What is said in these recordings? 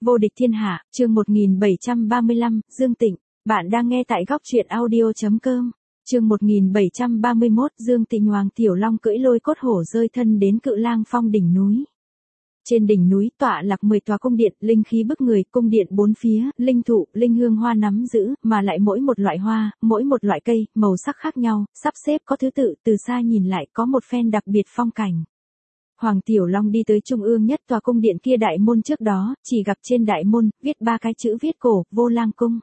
Vô địch thiên hạ, chương 1735, Dương Tịnh. Bạn đang nghe tại góc truyện audio.com. Chương 1731, Dương Tịnh. Hoàng Tiểu Long cưỡi lôi cốt hổ rơi thân đến Cự Lang Phong đỉnh núi. Trên đỉnh núi tọa lạc 10 tòa cung điện, linh khí bức người, cung điện bốn phía, linh thụ, linh hương hoa nắm giữ, mà lại mỗi một loại hoa, mỗi một loại cây, màu sắc khác nhau, sắp xếp có thứ tự, từ xa nhìn lại có một phen đặc biệt phong cảnh. Hoàng Tiểu Long đi tới trung ương nhất tòa cung điện kia đại môn trước đó, chỉ gặp trên đại môn, viết 3 cái chữ viết cổ, Vô Lang Cung.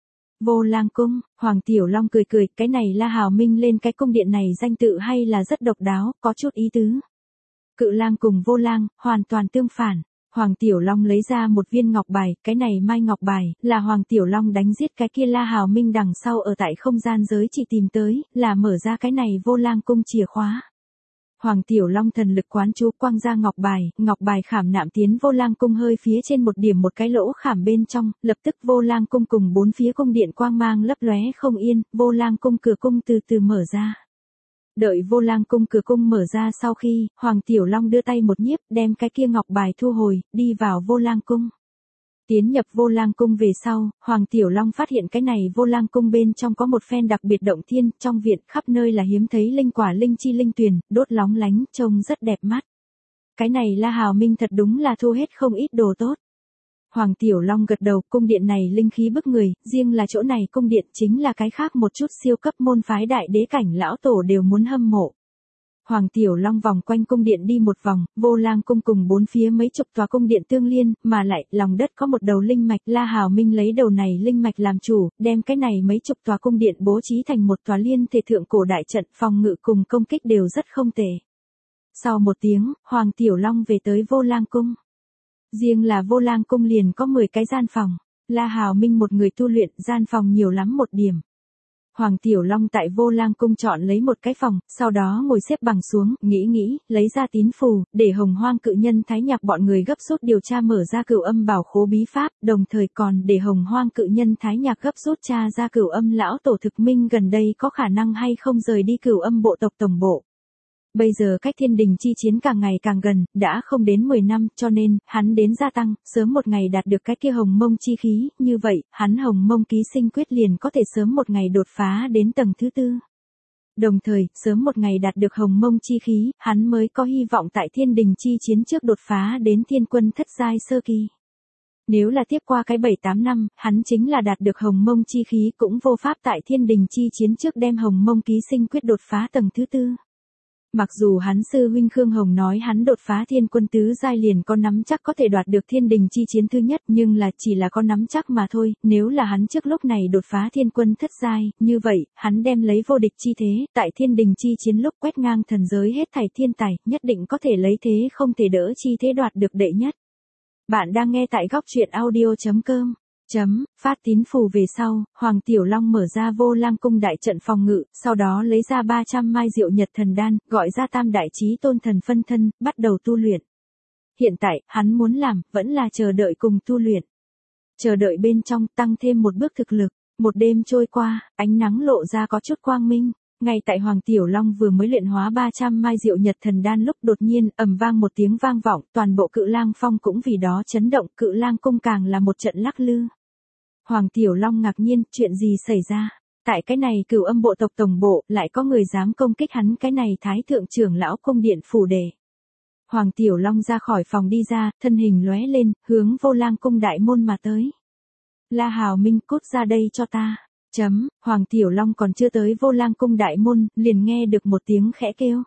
Vô Lang Cung, Hoàng Tiểu Long cười cười, cái này là hào minh lên cái cung điện này danh tự hay là rất độc đáo, có chút ý tứ. Cự lang cùng vô lang, hoàn toàn tương phản. Hoàng Tiểu Long lấy ra một viên ngọc bài, cái này mai ngọc bài, là Hoàng Tiểu Long đánh giết cái kia La Hào Minh đằng sau ở tại không gian giới chỉ tìm tới, là mở ra cái này Vô Lang Cung chìa khóa. Hoàng Tiểu Long thần lực quán chú quang ra ngọc bài khảm nạm tiến Vô Lang Cung hơi phía trên một điểm một cái lỗ khảm bên trong, lập tức Vô Lang Cung cùng bốn phía cung điện quang mang lấp lóe không yên, Vô Lang Cung cửa cung từ từ mở ra. Đợi Vô Lang Cung cửa cung mở ra sau khi, Hoàng Tiểu Long đưa tay một nhiếp, đem cái kia ngọc bài thu hồi, đi vào Vô Lang Cung. Tiến nhập Vô Lang Cung về sau, Hoàng Tiểu Long phát hiện cái này Vô Lang Cung bên trong có một phen đặc biệt động thiên, trong viện khắp nơi là hiếm thấy linh quả linh chi linh tuyền, đốt lóng lánh, trông rất đẹp mắt. Cái này La Hào Minh thật đúng là thu hết không ít đồ tốt. Hoàng Tiểu Long gật đầu, cung điện này linh khí bức người, riêng là chỗ này cung điện chính là cái khác một chút siêu cấp môn phái đại đế cảnh lão tổ đều muốn hâm mộ. Hoàng Tiểu Long vòng quanh cung điện đi một vòng, Vô Lang Cung cùng bốn phía mấy chục tòa cung điện tương liên, mà lại lòng đất có một đầu linh mạch, La Hào Minh lấy đầu này linh mạch làm chủ, đem cái này mấy chục tòa cung điện bố trí thành một tòa liên thể thượng cổ đại trận, phòng ngự cùng công kích đều rất không tệ. Sau một tiếng, Hoàng Tiểu Long về tới Vô Lang Cung. Riêng là Vô Lang Cung liền có 10 cái gian phòng, La Hào Minh một người tu luyện, gian phòng nhiều lắm một điểm. Hoàng Tiểu Long tại Vô Lang Cung chọn lấy một cái phòng, sau đó ngồi xếp bằng xuống, nghĩ, lấy ra tín phù, để Hồng Hoang Cự Nhân Thái Nhạc bọn người gấp rút điều tra mở ra Cửu Âm Bảo Khố bí pháp, đồng thời còn để Hồng Hoang Cự Nhân Thái Nhạc gấp rút tra ra Cửu Âm lão tổ thực minh gần đây có khả năng hay không rời đi Cửu Âm bộ tộc tổng bộ. Bây giờ cách thiên đình chi chiến càng ngày càng gần, đã không đến 10 năm, cho nên, hắn đến gia tăng, sớm một ngày đạt được cái kia hồng mông chi khí, như vậy, hắn hồng mông ký sinh quyết liền có thể sớm một ngày đột phá đến tầng thứ 4. Đồng thời, sớm một ngày đạt được hồng mông chi khí, hắn mới có hy vọng tại thiên đình chi chiến trước đột phá đến thiên quân thất giai sơ kỳ. Nếu là tiếp qua cái 7-8 năm, hắn chính là đạt được hồng mông chi khí cũng vô pháp tại thiên đình chi chiến trước đem hồng mông ký sinh quyết đột phá tầng thứ 4. Mặc dù hắn sư huynh Khương Hồng nói hắn đột phá thiên quân tứ giai liền có nắm chắc có thể đoạt được thiên đình chi chiến thứ nhất, nhưng là chỉ là có nắm chắc mà thôi, nếu là hắn trước lúc này đột phá thiên quân thất giai, như vậy, hắn đem lấy vô địch chi thế, tại thiên đình chi chiến lúc quét ngang thần giới hết thảy thiên tài, nhất định có thể lấy thế không thể đỡ chi thế đoạt được đệ nhất. Bạn đang nghe tại góc truyện audio.com. Phát tín phù về sau, Hoàng Tiểu Long mở ra Vô Lang Cung đại trận phòng ngự, sau đó lấy ra 300 mai Diệu Nhật Thần Đan, gọi ra Tam Đại Chí Tôn Thần phân thân, bắt đầu tu luyện. Hiện tại, hắn muốn làm, vẫn là chờ đợi cùng tu luyện. Chờ đợi bên trong, tăng thêm một bước thực lực. Một đêm trôi qua, ánh nắng lộ ra có chút quang minh. Ngay tại Hoàng Tiểu Long vừa mới luyện hóa 300 mai Diệu Nhật Thần Đan lúc đột nhiên, ầm vang một tiếng vang vọng, toàn bộ Cự Lang Phong cũng vì đó chấn động, Cự Lang Cung càng là một trận lắc lư. Hoàng Tiểu Long ngạc nhiên, chuyện gì xảy ra? Tại cái này Cửu Âm bộ tộc tổng bộ, lại có người dám công kích hắn cái này Thái thượng trưởng lão cung điện phủ đề. Hoàng Tiểu Long ra khỏi phòng đi ra, thân hình lóe lên, hướng Vô Lang Cung đại môn mà tới. La Hào Minh, cút ra đây cho ta. Hoàng Tiểu Long còn chưa tới Vô Lang Cung đại môn, liền nghe được một tiếng khẽ kêu.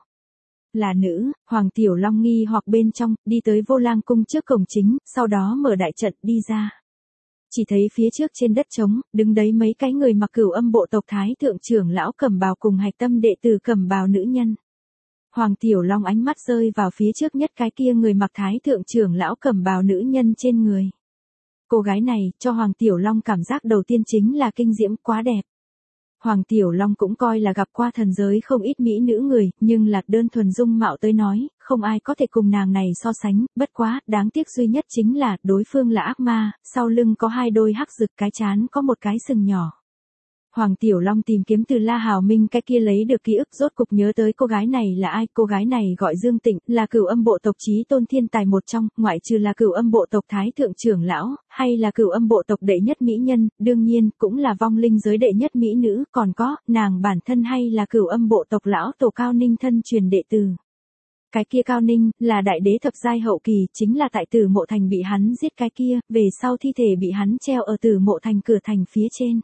Là nữ, Hoàng Tiểu Long nghi hoặc bên trong, đi tới Vô Lang Cung trước cổng chính, sau đó mở đại trận đi ra. Chỉ thấy phía trước trên đất trống, đứng đấy mấy cái người mặc Cửu Âm bộ tộc Thái thượng trưởng lão Cẩm Bào cùng hạch tâm đệ tử Cẩm Bào nữ nhân. Hoàng Tiểu Long ánh mắt rơi vào phía trước nhất cái kia người mặc Thái thượng trưởng lão Cẩm Bào nữ nhân trên người. Cô gái này, cho Hoàng Tiểu Long cảm giác đầu tiên chính là kinh diễm, quá đẹp. Hoàng Tiểu Long cũng coi là gặp qua thần giới không ít mỹ nữ người, nhưng là đơn thuần dung mạo tới nói, không ai có thể cùng nàng này so sánh, bất quá, đáng tiếc duy nhất chính là, đối phương là ác ma, sau lưng có 2 đôi hắc rực, cái trán có một cái sừng nhỏ. Hoàng Tiểu Long tìm kiếm từ La Hào Minh cái kia lấy được ký ức, rốt cục nhớ tới cô gái này là ai. Cô gái này gọi Dương Tịnh, là Cửu Âm bộ tộc chí tôn thiên tài một trong, ngoại trừ là Cửu Âm bộ tộc thái thượng trưởng lão, hay là Cửu Âm bộ tộc đệ nhất mỹ nhân, đương nhiên cũng là vong linh giới đệ nhất mỹ nữ, còn có nàng bản thân hay là Cửu Âm bộ tộc lão tổ Cao Ninh thân truyền đệ tử. Cái kia Cao Ninh, là đại đế thập giai hậu kỳ, chính là tại Tử Mộ Thành bị hắn giết cái kia, về sau thi thể bị hắn treo ở Tử Mộ Thành cửa thành phía trên.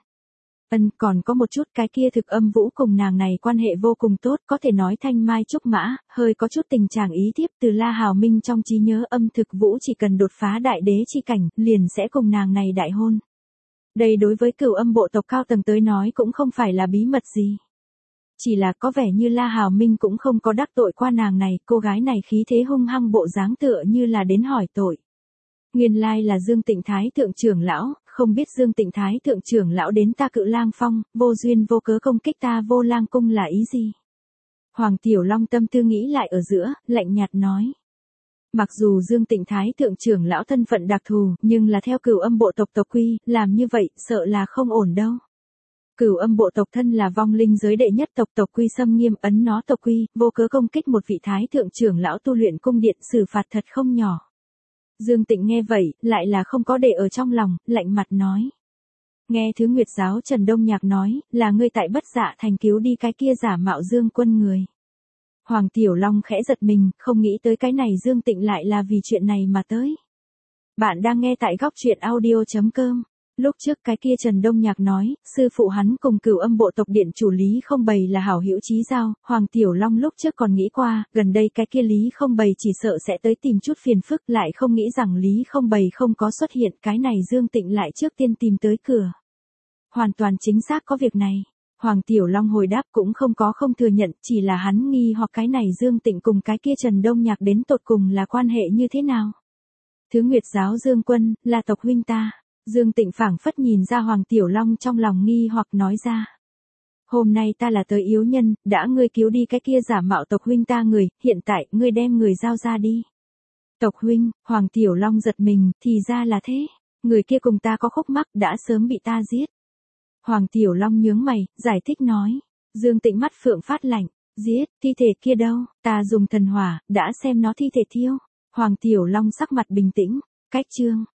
Còn có một chút, cái kia Thực Âm Vũ cùng nàng này quan hệ vô cùng tốt, có thể nói thanh mai trúc mã, hơi có chút tình trạng ý thiếp. Từ La Hào Minh trong trí nhớ, Âm Thực Vũ chỉ cần đột phá đại đế chi cảnh, liền sẽ cùng nàng này đại hôn. Đây đối với Cửu Âm bộ tộc cao tầng tới nói cũng không phải là bí mật gì. Chỉ là có vẻ như La Hào Minh cũng không có đắc tội qua nàng này, cô gái này khí thế hung hăng bộ dáng tựa như là đến hỏi tội. Nguyên lai là Dương Tịnh Thái thượng trưởng lão, không biết Dương Tịnh Thái thượng trưởng lão đến ta Cự Lang Phong, vô duyên vô cớ công kích ta Vô Lang cung là ý gì? Hoàng Tiểu Long tâm tư nghĩ lại ở giữa, lạnh nhạt nói. Mặc dù Dương Tịnh Thái thượng trưởng lão thân phận đặc thù, nhưng là theo Cửu Âm bộ tộc tộc quy, làm như vậy, sợ là không ổn đâu. Cửu Âm bộ tộc thân là vong linh giới đệ nhất tộc quy xâm nghiêm, ấn nó tộc quy, vô cớ công kích một vị thái thượng trưởng lão tu luyện cung điện, xử phạt thật không nhỏ. Dương Tịnh nghe vậy, lại là không có để ở trong lòng, lạnh mặt nói. Nghe Thứ Nguyệt giáo Trần Đông Nhạc nói, là ngươi tại Bất Dạ Thành cứu đi cái kia giả mạo Dương Quân người. Hoàng Tiểu Long khẽ giật mình, không nghĩ tới cái này Dương Tịnh lại là vì chuyện này mà tới. Bạn đang nghe tại góc truyện audio.com. Lúc trước cái kia Trần Đông Nhạc nói, sư phụ hắn cùng Cửu Âm bộ tộc điện chủ Lý Không Bày là hảo hữu chí giao, Hoàng Tiểu Long lúc trước còn nghĩ qua, gần đây cái kia Lý Không Bày chỉ sợ sẽ tới tìm chút phiền phức, lại không nghĩ rằng Lý Không Bày không có xuất hiện, cái này Dương Tịnh lại trước tiên tìm tới cửa. Hoàn toàn chính xác có việc này. Hoàng Tiểu Long hồi đáp cũng không thừa nhận, chỉ là hắn nghi hoặc cái này Dương Tịnh cùng cái kia Trần Đông Nhạc đến tột cùng là quan hệ như thế nào. Thứ Nguyệt giáo Dương Quân, là tộc huynh ta. Dương Tịnh phảng phất nhìn ra Hoàng Tiểu Long trong lòng nghi hoặc nói ra. Hôm nay ta là tới yếu nhân, đã ngươi cứu đi cái kia giả mạo tộc huynh ta người, hiện tại ngươi đem người giao ra đi. Tộc huynh, Hoàng Tiểu Long giật mình, thì ra là thế, người kia cùng ta có khúc mắc đã sớm bị ta giết. Hoàng Tiểu Long nhướng mày, giải thích nói. Dương Tịnh mắt phượng phát lạnh, giết, thi thể kia đâu, ta dùng thần hỏa, đã xem nó thi thể thiêu. Hoàng Tiểu Long sắc mặt bình tĩnh, cách chương.